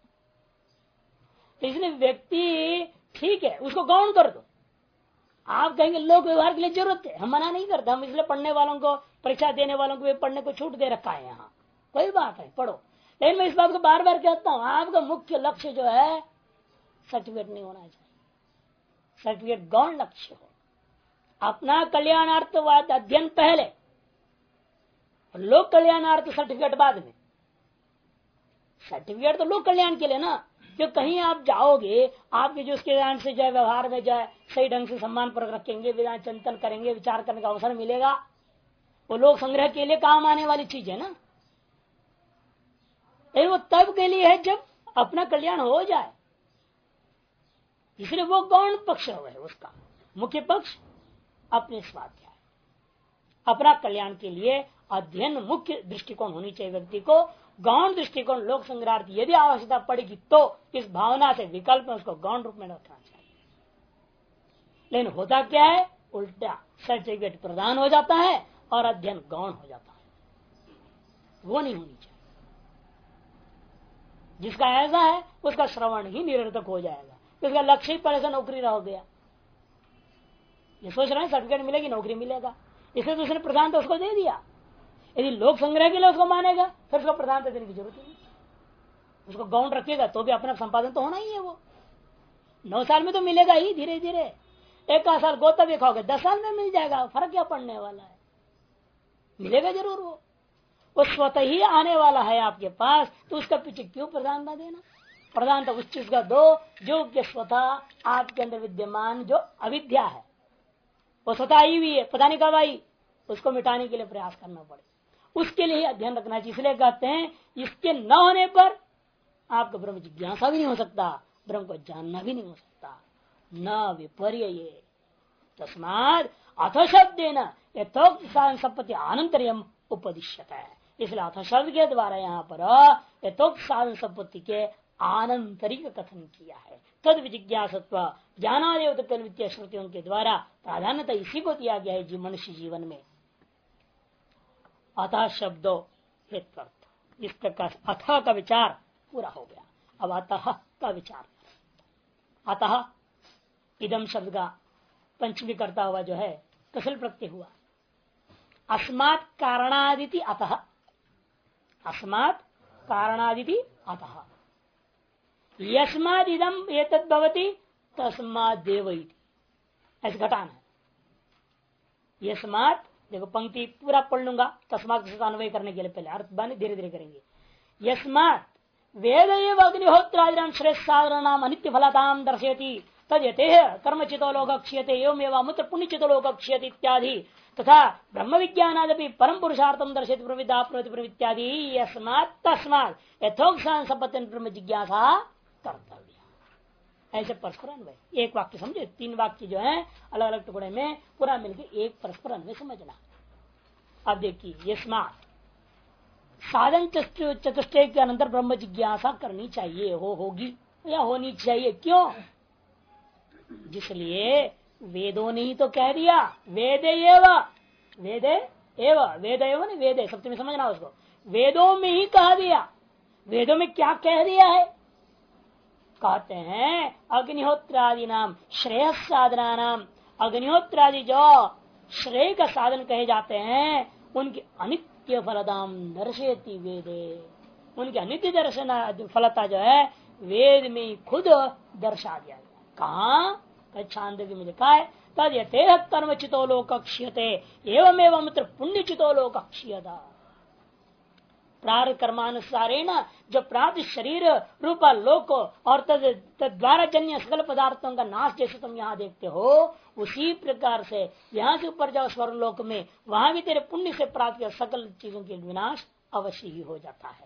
तो इसलिए व्यक्ति ठीक है उसको गौण कर दो, आप कहेंगे लोक व्यवहार के लिए जरूरत है, हम मना नहीं करते, हम इसलिए पढ़ने वालों को, परीक्षा देने वालों को भी पढ़ने को छूट दे रखा है, यहाँ कोई बात है पढ़ो। लेकिन मैं इस बात को बार बार कहता हूँ, आपका मुख्य लक्ष्य जो है सर्टिफिकेट नहीं होना चाहिए, सर्टिफिकेट गौण लक्ष्य हो। अपना कल्याणार्थवाद अध्ययन पहले, लोक कल्याणार्थ सर्टिफिकेट बाद में। सर्टिफिकेट तो लोक कल्याण के लिए ना, जो कहीं आप जाओगे आपके जो उसके ज्ञान से जो है व्यवहार में जो है सही ढंग से सम्मान पर रखेंगे, विधान चिंतन करेंगे, विचार करने का अवसर मिलेगा, वो लोक संग्रह के लिए काम आने वाली चीज है ना। लेकिन वो तब के लिए है जब अपना कल्याण हो जाए, इसलिए वो गौण पक्ष है, उसका मुख्य पक्ष अपने स्वाध्याय, अपना कल्याण के लिए अध्ययन मुख्य दृष्टिकोण होनी चाहिए व्यक्ति को। गौण दृष्टिकोण लोक संग्रह यदि आवश्यकता पड़ेगी तो इस भावना से विकल्प में उसको गौण रूप में रखना चाहिए। लेकिन होता क्या है, उल्टा सर्टिफिकेट प्रदान हो जाता है और अध्ययन गौण हो जाता है, वो नहीं होनी चाहिए। जिसका ऐसा है उसका श्रवण ही निरर्थक हो जाएगा, उसका लक्ष्य ही पहले से नौकरी रह गया। ये सोच रहे हैं सर्टिफिकेट मिलेगी, नौकरी मिलेगा, इसलिए तो उसने प्रधानता उसको दे दिया। यदि लोक संग्रह के लिए उसको मानेगा फिर उसको प्रधानता देने की जरूरत ही नहीं। उसको गौण रखेगा तो भी अपना संपादन तो होना ही है। वो 9 साल में तो मिलेगा ही, धीरे धीरे 1 साल गोता भी खाओगे 10 साल में मिल जाएगा, फर्क क्या पड़ने वाला है, मिलेगा जरूर। वो स्वतः ही आने वाला है आपके पास, तो उसका पीछे क्यों प्रधानता देना। प्रधानता उस चीज का दो जो कि स्वतः आपके अंदर विद्यमान जो अविद्या है वो स्वतः आई हुई है, पता नहीं कब आई, उसको मिटाने के लिए प्रयास करना पड़े। उसके लिए अध्ययन रखना चाहिए। इसलिए कहते हैं इसके न होने पर आपका ब्रह्म जिज्ञासा भी नहीं हो सकता, ब्रह्म को जानना भी नहीं हो सकता। न विपर्य ये तस्माद अथ शब्द यथोक्त साधन संपत्ति आनंतर्यम उपदिश्यत है। इसलिए अथ शब्द के द्वारा यहाँ पर यथोक्त साधन संपत्ति के आनंतरिक कथन किया है। तद विजिज्ञासत्व ज्ञानादेव श्रुतियों के द्वारा प्राधान्यता इसी को दिया गया है मनुष्य जीवन में। अतः शब्दों हेत्वर्थ, इस प्रकार अतः का विचार पूरा हो गया। अब अतः का विचार, अतः इदम शब्द का पंचमी करता हुआ जो है कसल प्रत्यय हुआ। अस्मात् कारणादिति अतः, अस्मात् कारणादिति अतः, यस्माद् इदम एतद् भवति तस्माद् देव इति, ऐसे घटाना है। यस्मात्, देखो पंक्ति पूरा पढ़ लूंगा, तस्मात् के साथ अन्वय करने के लिए पहले अर्थ बानी धीरे धीरे करेंगे। यस्मात् वेद एव अग्निहोत्रादिनां श्रेष्ठ साधनानां अनित्य फलतां दर्शयति तद्यतेह कर्मचितो लोक क्षीयते एवमेव अमुत्र पुण्यचितो लोक क्षीयते इत्यादि तथा ब्रह्म विज्ञानादपि परम पुरुषार्थम दर्शयति प्रविद्या प्रवृत्ति यस्मात् तस्मात् यथोक्त संपत्ति ब्रह्म जिज्ञासा कर्तव्य। ऐसे परस्पर अन्वय, एक वाक्य समझे, 3 वाक्य जो है अलग अलग टुकड़े में पूरा मिलकर एक परस्पर अन्वय समझना। अब देखिए यस्मात् साधन चतुष्टय के अनंतर ब्रह्म जिज्ञासा करनी चाहिए, होगी या होनी चाहिए। क्यों? जिसलिए वेदों ने ही तो कह दिया, वेदे एव नहीं वेदे सप्तमी समझना उसको, वेदों में ही कह दिया। वेदों में क्या कह दिया है? कहते हैं अग्निहोत्रादि नाम श्रेय साधना नाम, अग्निहोत्रादि जो श्रेय का साधन कहे जाते हैं उनकी अनित्य फलदाम दर्शयति वेदे, उनकी अनित्य दर्शन फलता जो है वेद में खुद दर्शा दिया। कहा छांदोग्य में लिखा है तद यथेह कर्म चितो लोक क्षीयते एवमेव मित्र पुण्य चितो लोक क्षीयता। प्रारब्ध कर्मानुसारेण जो प्राप्त शरीर रूपा लोक और तद्वारा जन्य सकल पदार्थों का नाश जैसे तुम यहाँ देखते हो, उसी प्रकार से यहाँ से ऊपर जाओ स्वर्ग लोक में, वहां भी तेरे पुण्य से प्राप्त सकल चीजों के विनाश अवश्य ही हो जाता है।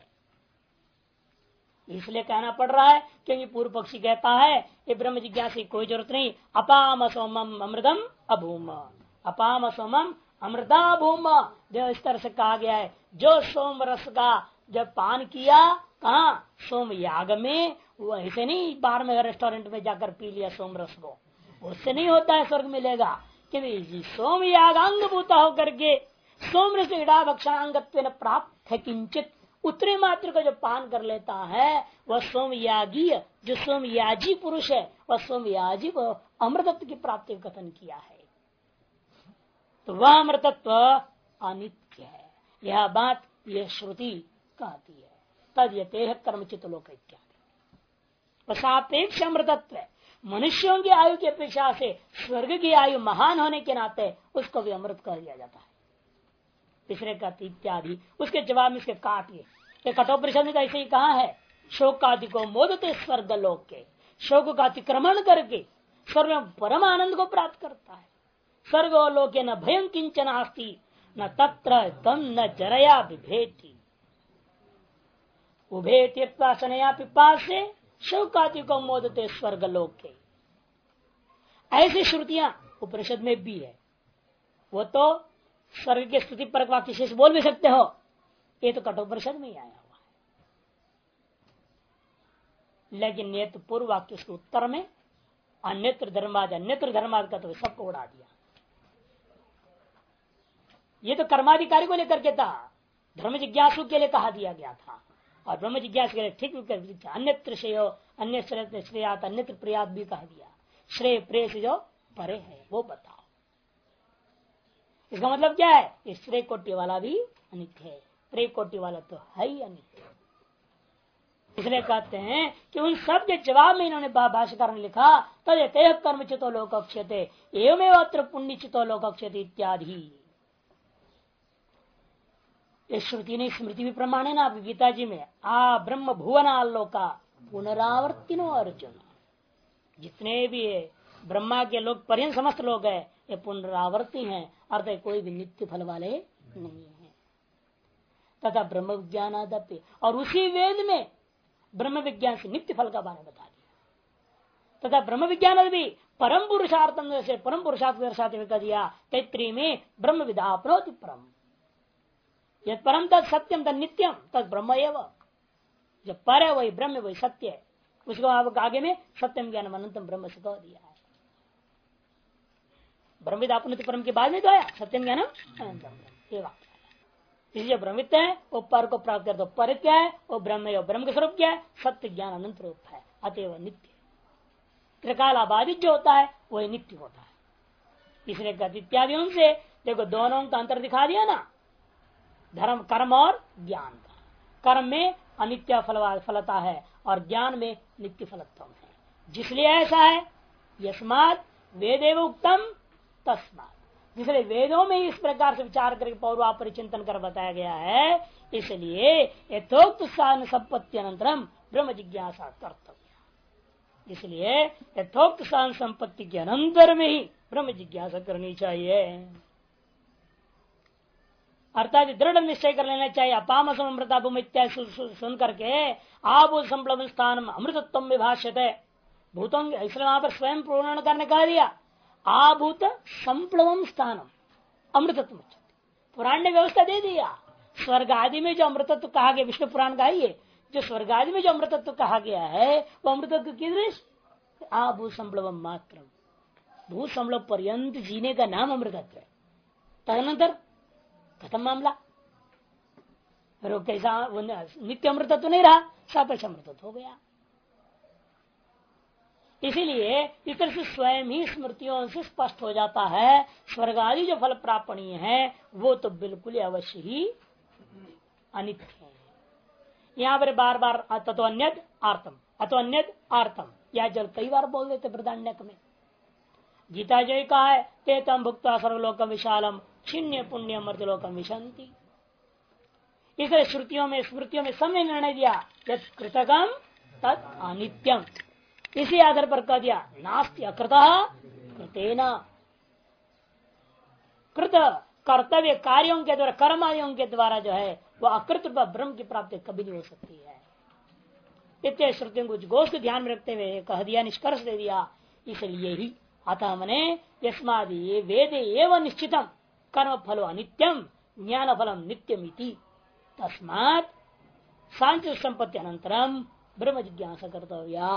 इसलिए कहना पड़ रहा है क्योंकि पूर्व पक्षी कहता है ये ब्रह्म जिज्ञासा की कोई जरूरत नहीं, अपाम सोमम अमृतम अभूम, अपाम सोमम अमृता भूम, जो इस तरह से कहा गया है। जो सोम रस का जब पान किया कहा सोम याग में, वो ऐसे नहीं बाहर में रेस्टोरेंट में जाकर पी लिया सोम रस को, उससे नहीं होता है स्वर्ग मिलेगा। कि सोम याग अंग भूता होकर के सोम रस इड़ा भक्षांगत्व प्राप्त है किंचित, उतने मात्र का जो पान कर लेता है वह सोमयागी, जो सोमयाजी पुरुष है वह सोमयाजी को अमृतत्व की प्राप्ति का कथन किया है। तो वह अमृतत्व अनित्य है, यह बात यह श्रुति कहती है। तद यतेह कर्मचित लोक इत्यादि सापेक्ष अमृतत्व है। मनुष्यों की आयु की अपेक्षा से स्वर्ग की आयु महान होने के नाते उसको भी अमृत कह दिया जाता है। तीसरे का इत्यादि, उसके जवाब में इसके काटिए। कठोपनिषद ने तो ऐसे ही कहा है, शोकादि को मोदते स्वर्ग लोक के, शोक का अतिक्रमण करके स्वर्ग में परम आनंद को प्राप्त करता है। स्वर्ग लोके न भयं किंचन आस्ति न तत्र तम न जरया बिभेति उभे तीर्थासनया पिपास से शोकादि को मोदते स्वर्ग लोक के। ऐसी श्रुतियां उपनिषद में भी है। वो तो स्वर्ग के स्तुति पर वाक्य शेष बोल भी सकते हो, ये तो कठोपनिषद में ही आया हुआ है। लेकिन ये तो पूर्व वाक्य के उत्तर में अन्यत्र धर्माद का तो सबको उड़ा दिया। ये तो कर्माधिकारी को लेकर के था, धर्म जिज्ञासु के लिए कहा दिया गया था। और ब्रह्म जिज्ञासा के लिए ठीक अन्यत्र श्रेय अन्य श्रेयात अन्यत्र प्रियात भी कह दिया। श्रेय प्रेय से जो परे है वो बताओ। इसका मतलब क्या है? इस श्रेय कोटि वाला भी अनित्य है, प्रेय कोटि वाला तो है ही अनित्य। इसलिए कहते हैं कि उन सब के जवाब में इन्होंने भाष्यकार ने लिखा तद कर्म चितो लोकक्षते एवमेव अत्र पुण्य चितो लोकक्षते इत्यादि। ये श्रुति नहीं स्मृति भी प्रमाण है ना आपकी गीता जी में। ब्रह्म भुवन आलोका पुनरावर्तिनो अर्जुन। जितने भी है ब्रह्मा के लोग पर्यंत समस्त लोग है ये पुनरावर्ती हैं, अर्थात कोई भी नित्य फल वाले नहीं है। तथा ब्रह्म विज्ञान आदप्य, और उसी वेद में ब्रह्म विज्ञान से नित्य फल का बारे बता दिया। तथा ब्रह्म विज्ञान भी परम पुरुषार्थम से परम पुरुषार्थ दर्शाते हुए कह दिया तैत्रीय में ब्रह्म विदा प्रोति परम यद परम तद सत्यम तद नित्यम तद ब्रह्म एवं। जब पर है वही ब्रह्म वही सत्य है। उसको आप आगे में सत्यम ज्ञान अनंतम ब्रह्म से कह दिया है। ब्रह्म विदा परम के बाद में तो आया सत्यम ज्ञानम अनंतम ब्रह्म। ये वाक्य इसलिए जो ब्रह्मित है वो पर को प्राप्त कर। तो पर क्या है? वो ब्रह्म है। ब्रह्म का स्वरूप क्या है? सत्य ज्ञान अनंत रूप है, अतएव नित्य। त्रिकालाबाधित जो होता है वही नित्य होता है। इसलिए कहते इत्यादि से देखो दोनों का अंतर दिखा दिया ना, धर्म कर्म और ज्ञान का। कर्म में अनित्य फलता है और ज्ञान में नित्य फलत्व है। जिसलिए ऐसा है यस्मात् वेदेव उत्तम तस्मात्, जिसलिए वेदों में इस प्रकार से विचार करके पौर्वापर चिंतन कर बताया गया है। इसलिए यथोक्त साधन संपत्ति अनंतरम ब्रह्म जिज्ञासा कर्तव्य। इसलिए यथोक्त साधन संपत्ति के अनंतर में ही ब्रह्म जिज्ञासा करनी चाहिए। अर्थात दृढ़ निश्चय कर लेना चाहिए। अपाम समृता भूमि इत्यादि सुन करके आभूत संप्लव स्थान अमृतत्व में भाष्यते भूतों। इसलिए वहां पर स्वयं पूर्ण करने कह दिया आभूत संप्लवम स्थानम अमृतत्व। पुराण ने व्यवस्था दे दिया। स्वर्ग आदि में जो अमृतत्व कहा गया, विष्णु पुराण का ही है, जो स्वर्ग आदि में जो अमृतत्व कहा गया है वो अमृतत्व कीदृश आभूत संप्लवम मात्र। भूत संप्लव पर्यंत जीने का नाम अमृतत्व है। तदनंतर खत्म मामला। फिर कैसा नित्य अमृतत्व तो नहीं रहा, सापेक्ष अमृतत्व हो गया। इसीलिए इस तरह से स्वयं ही स्मृतियों से स्पष्ट हो जाता है स्वर्ग आदि जो फल प्रापणीय है वो तो बिल्कुल अवश्य ही अनित्य है। यहाँ पर बार बार ततो अन्यद आर्तम अतो अन्यद आर्तम या जल कई बार बोल देते बृहदारण्यक में। गीता जय कहा है ते तम भुक्ता सर्वलोकम विशालम छिन्न पुण्य मर्त्यलोकम विशंति। इसलिए श्रुतियों में स्मृतियों में सबने निर्णय दिया यद कृतकम तद अनित्यम। इसी आधार पर कह दिया नास्ति अकृतः कृतेना। कृत कर्तव्य कार्यों के द्वारा कर्म आदियों के द्वारा जो है वह अकृत ब्रह्म की प्राप्ति कभी नहीं हो सकती है। इतने श्रुतियों को गोष्ठ को ध्यान में रखते हुए कह दिया, निष्कर्ष दे दिया। इसलिए ही अतः मने यस्मादि वेद एवं निश्चितम कर्म फलो अनित्यम ज्ञान फलम नित्यमिति तस्मात् सांख्य संपत्ति अनंतरम ब्रह्म जिज्ञासा कर्तव्या।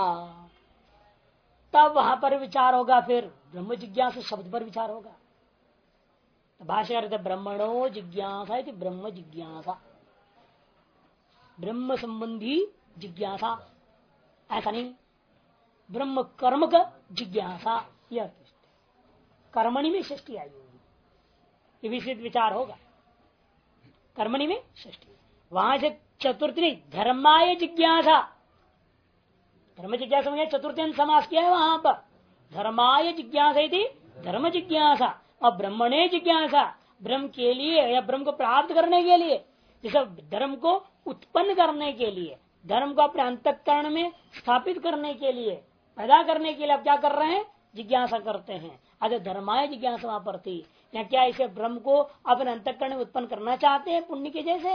तब वहां पर विचार होगा, फिर ब्रह्म जिज्ञासा शब्द पर विचार होगा। तो भाष्य ब्रह्मणो जिज्ञासा ब्रह्म जिज्ञासा ब्रह्म संबंधी जिज्ञासा, ऐसा नहीं ब्रह्म कर्म का जिज्ञासा। यह कर्मणि में षष्ठी आई होगी, ये विशेष विचार होगा। कर्मणि में षष्ठी, वहां से चतुर्थी नहीं धर्माय जिज्ञासा। धर्म जिज्ञासा में चतुर्थी समास किया है वहां पर। धर्माय जिज्ञासा थी धर्म जिज्ञासा और ब्रह्मणे जिज्ञासा ब्रह्म के लिए या ब्रह्म को प्राप्त करने के लिए, जैसे धर्म को उत्पन्न करने के लिए, धर्म को अपने अंतःकरण में स्थापित करने के लिए, पैदा करने के लिए आप क्या कर रहे हैं? जिज्ञासा करते हैं। अरे धर्माय जिज्ञासा वहां पर थी। या क्या इसे ब्रह्म को अपने अंतःकरण में उत्पन्न करना चाहते हैं पुण्य के जैसे,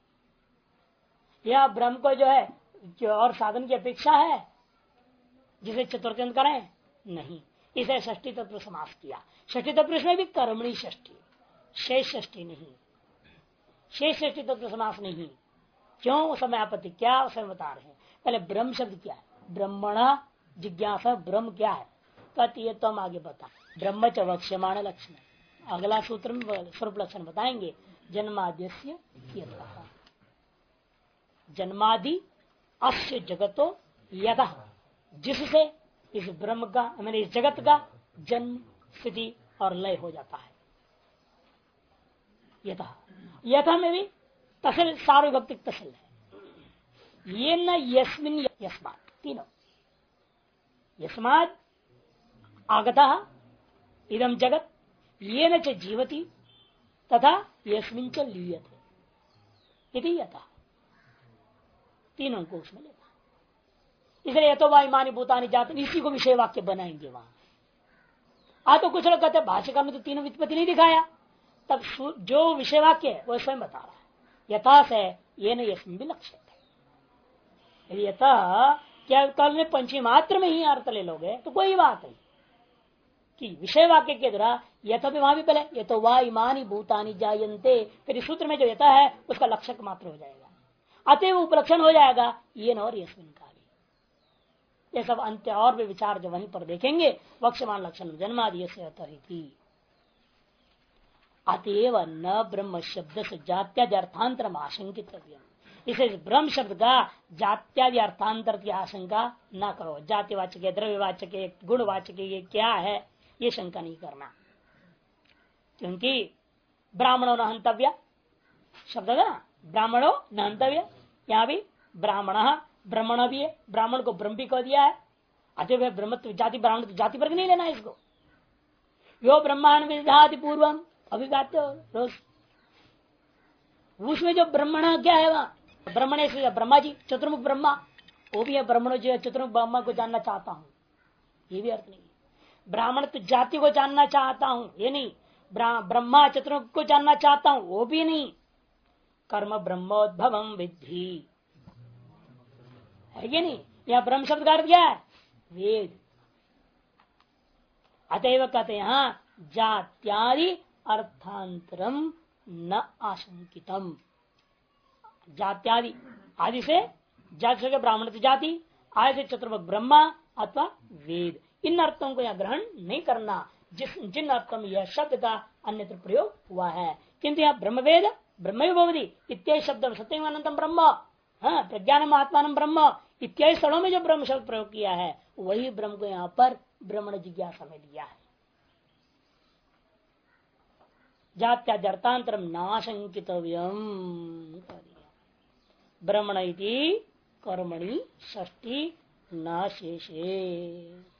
या ब्रह्म को जो है जो और साधन की अपेक्षा है जिसे चतुर्थी करें? नहीं, इसे षष्ठी तत्व समास किया। षष्ठी तत्व में भी कर्मणी षष्ठी, शेष षष्ठी नहीं, शेष षष्ठी तत्व समास नहीं। क्यों? समय आपत्ति क्या समय बता रहे हैं। पहले ब्रह्म शब्द क्या है? ब्रह्मणा जिज्ञासा ब्रह्म क्या है? कहती है तो हम आगे बता ब्रह्म च वक्ष्यमाण लक्षण। अगला सूत्र में स्वरूप लक्षण बताएंगे। जन्माद्यस्य जन्मादि अस्य जगतो यतः, जिससे इस ब्रह्म का मैंने इस जगत का जन्म स्थिति और लय हो जाता है। यतः, यथा में भी तसल सार्वभक्तिक तसल है। ये न यस्मिन यस्मात्, तीनों यस्मात् आगतः इदम जगत, ये न च जीवति तथा यस्मिन च लीयते, इति यतः, तीनों को उसमें लेना। इसलिए यतो वा इमानि भूतानि जात, इसी को विषय वाक्य बनाएंगे वहां। तो कुछ लोग कहते हैं भाष्यकार में तो तीनों व्युत्पत्ति नहीं दिखाया, तब जो विषय वाक्य है वह स्वयं बता रहा है। यथा से ये न यस्मिन भी लक्ष्य है। यथा क्या कल में पंचमी मात्र में ही अर्थ ले लोगे तो कोई बात नहीं, कि विषय वाक्य के द्वारा यथा भी वहां भी पहले यतो वा इमानि भूतानि जायन्ते, फिर इस सूत्र में जो यथा है उसका लक्षक मात्र हो जाएगा, अतएव उपलक्षण हो जाएगा ये न और यस्मिन का भी। ये सब अंत्य और भी विचार जो वहीं पर देखेंगे, वक्षमान लक्षण जन्मादि से अतएव न ब्रह्म शब्द से जात्यादि अर्थांतर आशंकित। इसे ब्रह्म शब्द का जात्यादि अर्थांतर की आशंका न करो। जातिवाचक है, द्रव्यवाचक है, गुणवाचक है, ये क्या है ये शंका नहीं करना, क्योंकि ब्राह्मणों न हंतव्य शब्द है ना, ब्राह्मणों न हंतव्य, यहाँ भी ब्राह्मण ब्राह्मण भी है, ब्राह्मण को ब्रह्म भी कह दिया है। अतः ब्रह्मत्व जाति ब्राह्मण जाति पर नहीं लेना इसको। यो ब्रह्मांड विधाति पूर्वम अभिव्यात रोज, उसमें जो ब्रह्मण क्या है वहां ब्रह्मणे से ब्रह्मा जी चतुर्मुख ब्रह्मा, वो भी है ब्रह्मणो जो चतुर्मुख ब्रह्मा को जानना चाहता हूं, ये भी अर्थ नहीं। ब्राह्मण तो जाति को जानना चाहता हूं ये नहीं, ब्रह्मा चतुर्मुख को जानना चाहता हूं वो भी नहीं। कर्म ब्रह्मोद्भवम विद्धि है कि नहीं, यह ब्रह्म शब्द का अर्थ क्या है वेद। अतएव कहते हैं यहां जात्यादि अर्थांतरम न आशंकितम। जात्यादि आदि से जाति से ब्राह्मण जाति, आदि से चतुर्मुख ब्रह्मा अथवा वेद, इन अर्थों को यह ग्रहण नहीं करना जिन अर्थों में यह शब्द का अन्यत्र प्रयोग हुआ है। किंतु यह ब्रह्मवेद ब्रह्म भवति इत्यादि शब्द सत्यम ब्रह्म, प्रज्ञानम आत्मान ब्रह्म इत्यादि स्थलों में जो ब्रह्म शब्द प्रयोग किया है वही ब्रह्म को यहाँ पर ब्रह्मण जिज्ञासा में लिया है। जात्यादर्थांतरम नाशंकितव्यम, ब्रह्मण इति कर्मणि षष्ठी न शेषे।